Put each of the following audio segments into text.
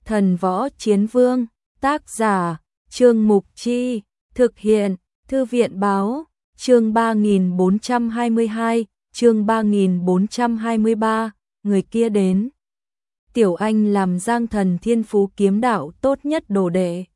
Thần Võ Chiến Vương, tác giả, Trương Mục Chi, thực hiện, Thư viện Báo, chương 3422, chương 3423, người kia đến. Tiểu Anh làm Giang Thần thiên phú kiếm đạo tốt nhất đồ đệ.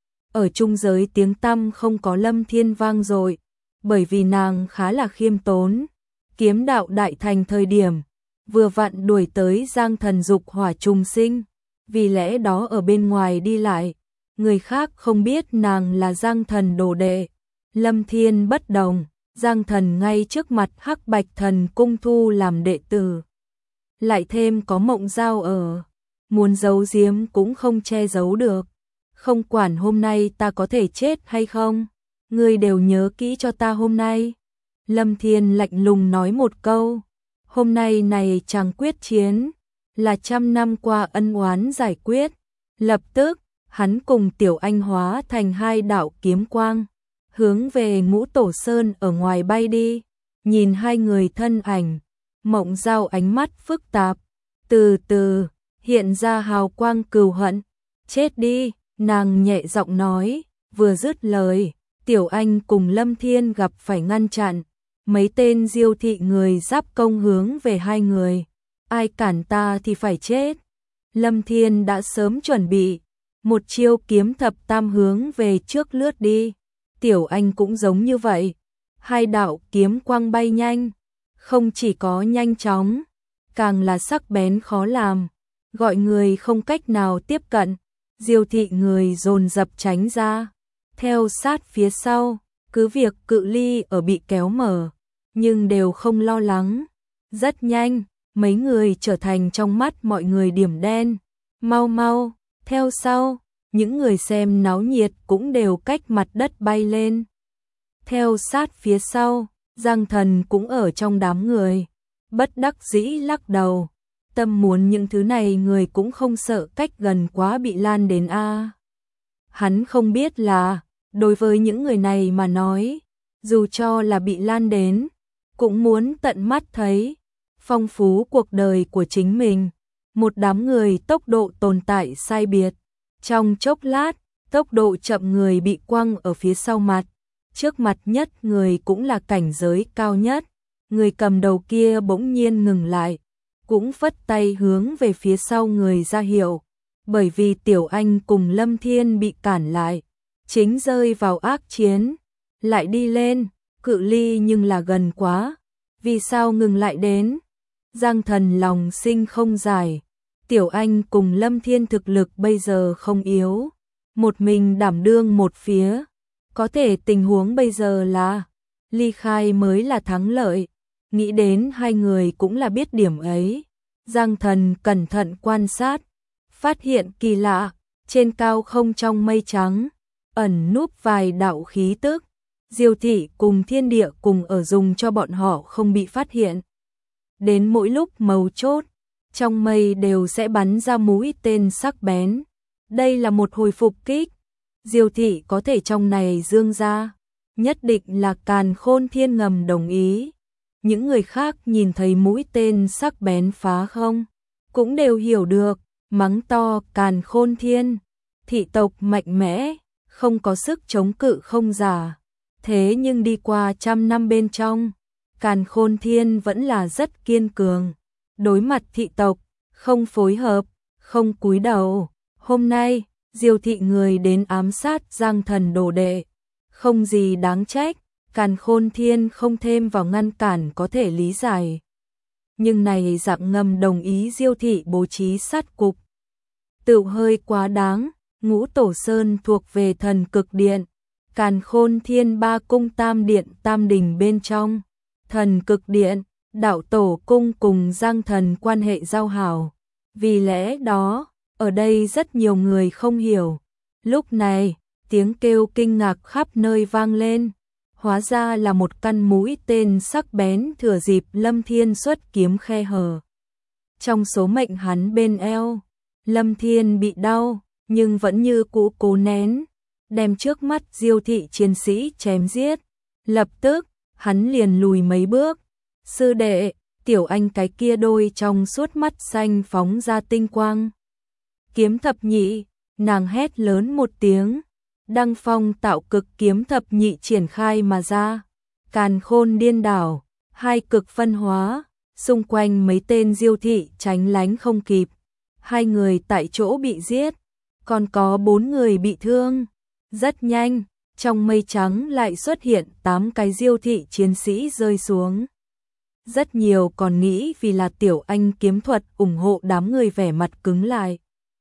Ở trung giới tiếng tăm không có Lâm Thiên vang dội, bởi vì nàng khá là khiêm tốn. Kiếm đạo đại thành thời điểm, vừa vặn đuổi tới Giang Thần dục hỏa trùng sinh, vì lẽ đó ở bên ngoài đi lại, người khác không biết nàng là Giang Thần đồ đệ. Lâm Thiên bất đồng, Giang Thần ngay trước mặt Hắc Bạch Thần cung thu làm đệ tử. Lại thêm có Mộng Giao ở, muốn giấu giếm cũng không che giấu được. Không quản hôm nay ta có thể chết hay không, ngươi đều nhớ kỹ cho ta hôm nay. Lâm Thiên lạnh lùng nói một câu, hôm nay này chàng quyết chiến, là 100 năm qua ân oán giải quyết. Lập tức, hắn cùng Tiểu Anh hóa thành hai đạo kiếm quang, hướng về Ngũ Tổ Sơn ở ngoài bay đi. Nhìn hai người thân ảnh, Mộng Giao ánh mắt phức tạp, từ từ hiện ra hào quang cừu hận. Chết đi, nàng nhẹ giọng nói, vừa dứt lời, Tiểu Anh cùng Lâm Thiên gặp phải ngăn chặn. Mấy tên Diêu thị người giáp công hướng về hai người, ai cản ta thì phải chết. Lâm Thiên đã sớm chuẩn bị, một chiêu kiếm thập tam hướng về trước lướt đi. Tiểu Anh cũng giống như vậy, hai đạo kiếm quang bay nhanh, không chỉ có nhanh chóng, càng là sắc bén khó làm, gọi người không cách nào tiếp cận. Diêu thị người dồn dập tránh ra, theo sát phía sau, cứ việc cự ly ở bị kéo mở, nhưng đều không lo lắng. Rất nhanh, mấy người trở thành trong mắt mọi người điểm đen. Mau mau, theo sau, những người xem náo nhiệt cũng đều cách mặt đất bay lên. Theo sát phía sau, Giang Thần cũng ở trong đám người, bất đắc dĩ lắc đầu. Tâm muốn những thứ này người cũng không sợ cách gần quá bị lan đến a. Hắn không biết là, đối với những người này mà nói, dù cho là bị lan đến, cũng muốn tận mắt thấy phong phú cuộc đời của chính mình. Một đám người tốc độ tồn tại sai biệt, trong chốc lát, tốc độ chậm người bị quăng ở phía sau mặt, trước mặt nhất người cũng là cảnh giới cao nhất. Người cầm đầu kia bỗng nhiên ngừng lại, cũng phất tay hướng về phía sau người ra hiệu, bởi vì Tiểu Anh cùng Lâm Thiên bị cản lại, chính rơi vào ác chiến, lại đi lên, cự ly nhưng là gần quá, vì sao ngừng lại đến? Giang Thần lòng sinh không giải, Tiểu Anh cùng Lâm Thiên thực lực bây giờ không yếu, một mình đảm đương một phía, có thể tình huống bây giờ là ly khai mới là thắng lợi. Nghĩ đến hai người cũng là biết điểm ấy, Giang Thần cẩn thận quan sát, phát hiện kỳ lạ, trên cao không trong mây trắng, ẩn núp vài đạo khí tức. Diêu thị cùng thiên địa cùng ở dùng cho bọn họ không bị phát hiện. Đến mỗi lúc mấu chốt, trong mây đều sẽ bắn ra mũi tên sắc bén. Đây là một hồi phục kích. Diêu thị có thể trong này dương ra, nhất định là Càn Khôn Thiên ngầm đồng ý. Những người khác nhìn thấy mũi tên sắc bén phá không, cũng đều hiểu được, mắng to Càn Khôn Thiên, thị tộc mạnh mẽ, không có sức chống cự không giả. Thế nhưng đi qua 100 năm bên trong, Càn Khôn Thiên vẫn là rất kiên cường, đối mặt thị tộc, không phối hợp, không cúi đầu. Hôm nay, Diêu thị người đến ám sát Giang Thần đồ đệ, không gì đáng trách. Càn Khôn Thiên không thêm vào ngăn cản có thể lý giải. Nhưng này dạng ngầm đồng ý Diêu thị bố trí sát cục, tự hơi quá đáng. Ngũ Tổ Sơn thuộc về Thần Cực Điện, Càn Khôn Thiên ba cung tam điện tam đình bên trong. Thần Cực Điện, đạo tổ cung cùng Giang Thần quan hệ giao hảo. Vì lẽ đó, ở đây rất nhiều người không hiểu. Lúc này, tiếng kêu kinh ngạc khắp nơi vang lên. Hóa ra là một căn mũi tên sắc bén thừa dịp Lâm Thiên xuất kiếm khe hở. Trong số mệnh hắn bên eo, Lâm Thiên bị đau, nhưng vẫn như cũ cố nén, đem trước mắt Diêu thị chiến sĩ chém giết. Lập tức, hắn liền lùi mấy bước. Sư đệ, Tiểu Anh cái kia đôi trong suốt mắt xanh phóng ra tinh quang. kiếm thập nhị, nàng hét lớn một tiếng, đăng phong tạo cực kiếm thập nhị triển khai mà ra, càn khôn điên đảo, hai cực phân hóa, xung quanh mấy tên Diêu thị tránh lánh không kịp, hai người tại chỗ bị giết, còn có 4 người bị thương. Rất nhanh, trong mây trắng lại xuất hiện 8 cái Diêu thị chiến sĩ rơi xuống. Rất nhiều còn nghĩ vì là Tiểu Anh kiếm thuật ủng hộ đám người vẻ mặt cứng lại.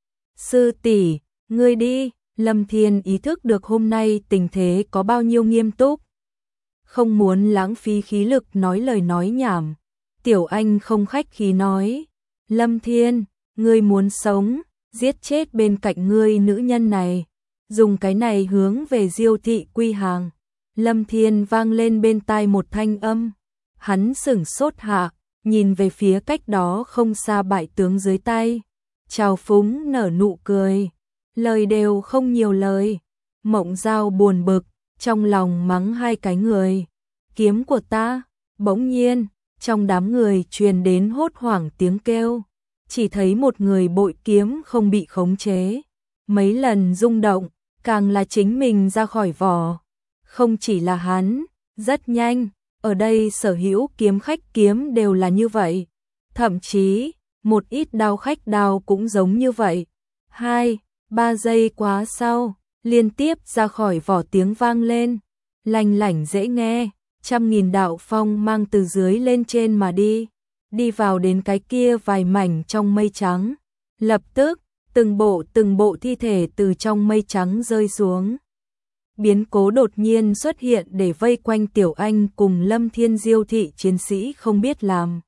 Sư tỷ, ngươi đi. Lâm Thiên ý thức được hôm nay tình thế có bao nhiêu nghiêm túc. Không muốn lãng phí khí lực nói lời nói nhảm. Tiểu Anh không khách khí nói. Lâm Thiên, ngươi muốn sống, giết chết bên cạnh ngươi nữ nhân này. Dùng cái này hướng về Diêu thị quy hàng. Lâm Thiên vang lên bên tai một thanh âm. Hắn sửng sốt hạ, nhìn về phía cách đó không xa bại tướng dưới tay. Trào phúng nở nụ cười. Lời đều không nhiều lời. Mộng Giao buồn bực, trong lòng mắng hai cái người. Kiếm của ta, bỗng nhiên, trong đám người truyền đến hốt hoảng tiếng kêu. Chỉ thấy một người bội kiếm không bị khống chế. Mấy lần rung động, càng là chính mình ra khỏi vỏ. Không chỉ là hắn, rất nhanh, ở đây sở hữu kiếm khách kiếm đều là như vậy. Thậm chí, một ít đao khách đao cũng giống như vậy. 2-3 giây quá sau, liên tiếp ra khỏi vỏ tiếng vang lên. Lành lảnh dễ nghe, 100.000 đạo phong mang từ dưới lên trên mà đi. Đi vào đến cái kia vài mảnh trong mây trắng. Lập tức, từng bộ thi thể từ trong mây trắng rơi xuống. Biến cố đột nhiên xuất hiện để vây quanh Tiểu Anh cùng Lâm Thiên Diêu thị chiến sĩ không biết làm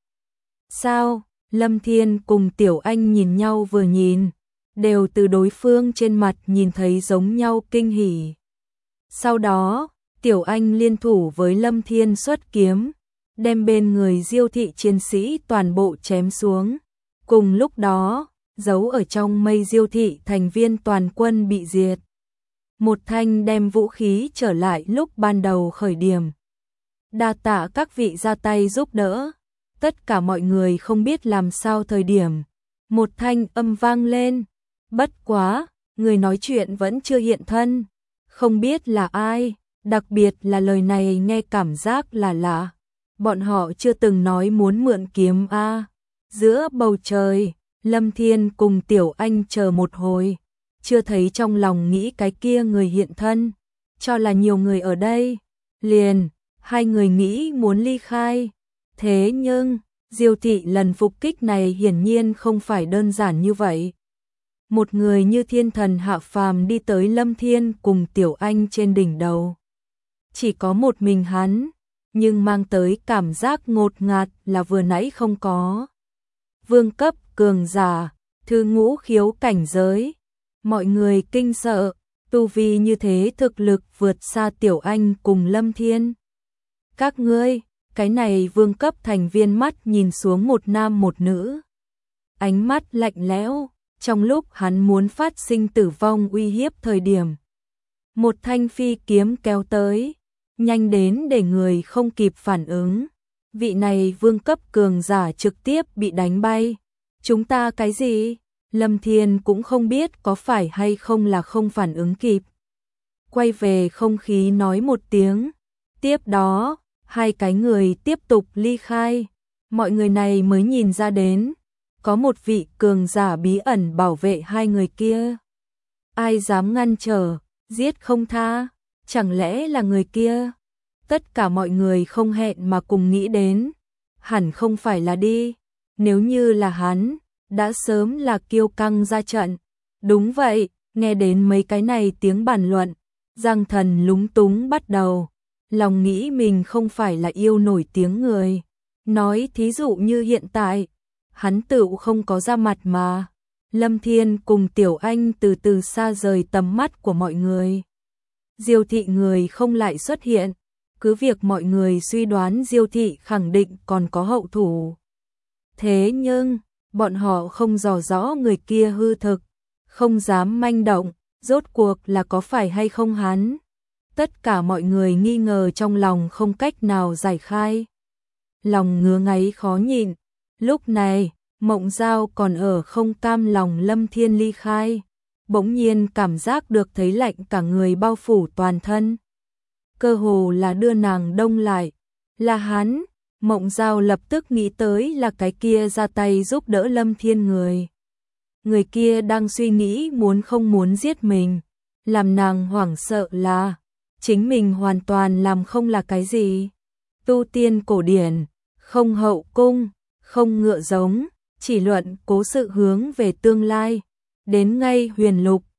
sao. Lâm Thiên cùng Tiểu Anh nhìn nhau vừa nhìn, đều từ đối phương trên mặt nhìn thấy giống nhau kinh hỉ. Sau đó, Tiểu Anh liên thủ với Lâm Thiên xuất kiếm, đem bên người Diêu thị chiến sĩ toàn bộ chém xuống. Cùng lúc đó, giấu ở trong mây Diêu thị thành viên toàn quân bị diệt. Một thanh đem vũ khí trở lại lúc ban đầu khởi điểm. Đa tạ các vị ra tay giúp đỡ. Tất cả mọi người không biết làm sao thời điểm. Một thanh âm vang lên. Bất quá, người nói chuyện vẫn chưa hiện thân. Không biết là ai, đặc biệt là lời này nghe cảm giác là lạ. Bọn họ chưa từng nói muốn mượn kiếm a. Giữa bầu trời, Lâm Thiên cùng Tiểu Anh chờ một hồi. Chưa thấy trong lòng nghĩ cái kia người hiện thân. Cho là nhiều người ở đây. Liền, hai người nghĩ muốn ly khai. Thế nhưng, Diêu thị lần phục kích này hiển nhiên không phải đơn giản như vậy. Một người như thiên thần hạ phàm đi tới Lâm Thiên cùng Tiểu Anh trên đỉnh đầu. Chỉ có một mình hắn, nhưng mang tới cảm giác ngột ngạt là vừa nãy không có. Vương cấp cường giả, thứ ngũ khiếu cảnh giới. Mọi người kinh sợ, tu vi như thế thực lực vượt xa Tiểu Anh cùng Lâm Thiên. Các ngươi, cái này vương cấp thành viên mắt nhìn xuống một nam một nữ. Ánh mắt lạnh lẽo, trong lúc hắn muốn phát sinh tử vong uy hiếp thời điểm. Một thanh phi kiếm kéo tới, nhanh đến để người không kịp phản ứng. Vị này vương cấp cường giả trực tiếp bị đánh bay. Chúng ta cái gì? Lâm Thiên cũng không biết có phải hay không là không phản ứng kịp. Quay về không khí nói một tiếng. Tiếp đó, hai cái người tiếp tục ly khai. Mọi người này mới nhìn ra đến. Có một vị cường giả bí ẩn bảo vệ hai người kia. Ai dám ngăn trở, giết không tha, chẳng lẽ là người kia? Tất cả mọi người không hẹn mà cùng nghĩ đến. Hẳn không phải là đi. Nếu như là hắn, đã sớm là kiêu căng ra trận. Đúng vậy, nghe đến mấy cái này tiếng bàn luận, Giang Thần lúng túng bắt đầu. Lòng nghĩ mình không phải là yêu nổi tiếng người. Nói thí dụ như hiện tại, hắn tự không có ra mặt mà. Lâm Thiên cùng Tiểu Anh từ từ xa rời tầm mắt của mọi người. Diêu thị người không lại xuất hiện. Cứ việc mọi người suy đoán Diêu thị khẳng định còn có hậu thủ. Thế nhưng, bọn họ không dò rõ người kia hư thực, không dám manh động, rốt cuộc là có phải hay không hắn. Tất cả mọi người nghi ngờ trong lòng không cách nào giải khai. Lòng ngứa ngáy khó nhịn. Lúc này, Mộng Giao còn ở không cam lòng Lâm Thiên ly khai, bỗng nhiên cảm giác được thấy lạnh cả người bao phủ toàn thân. Cơ hồ là đưa nàng đông lại, là hắn. Mộng Giao lập tức nghĩ tới là cái kia ra tay giúp đỡ Lâm Thiên người. Người kia đang suy nghĩ muốn không muốn giết mình, làm nàng hoảng sợ là chính mình hoàn toàn làm không là cái gì. Tu tiên cổ điển, không hậu cung, không ngựa giống, chỉ luận cố sự hướng về tương lai. Đến ngay huyền lục,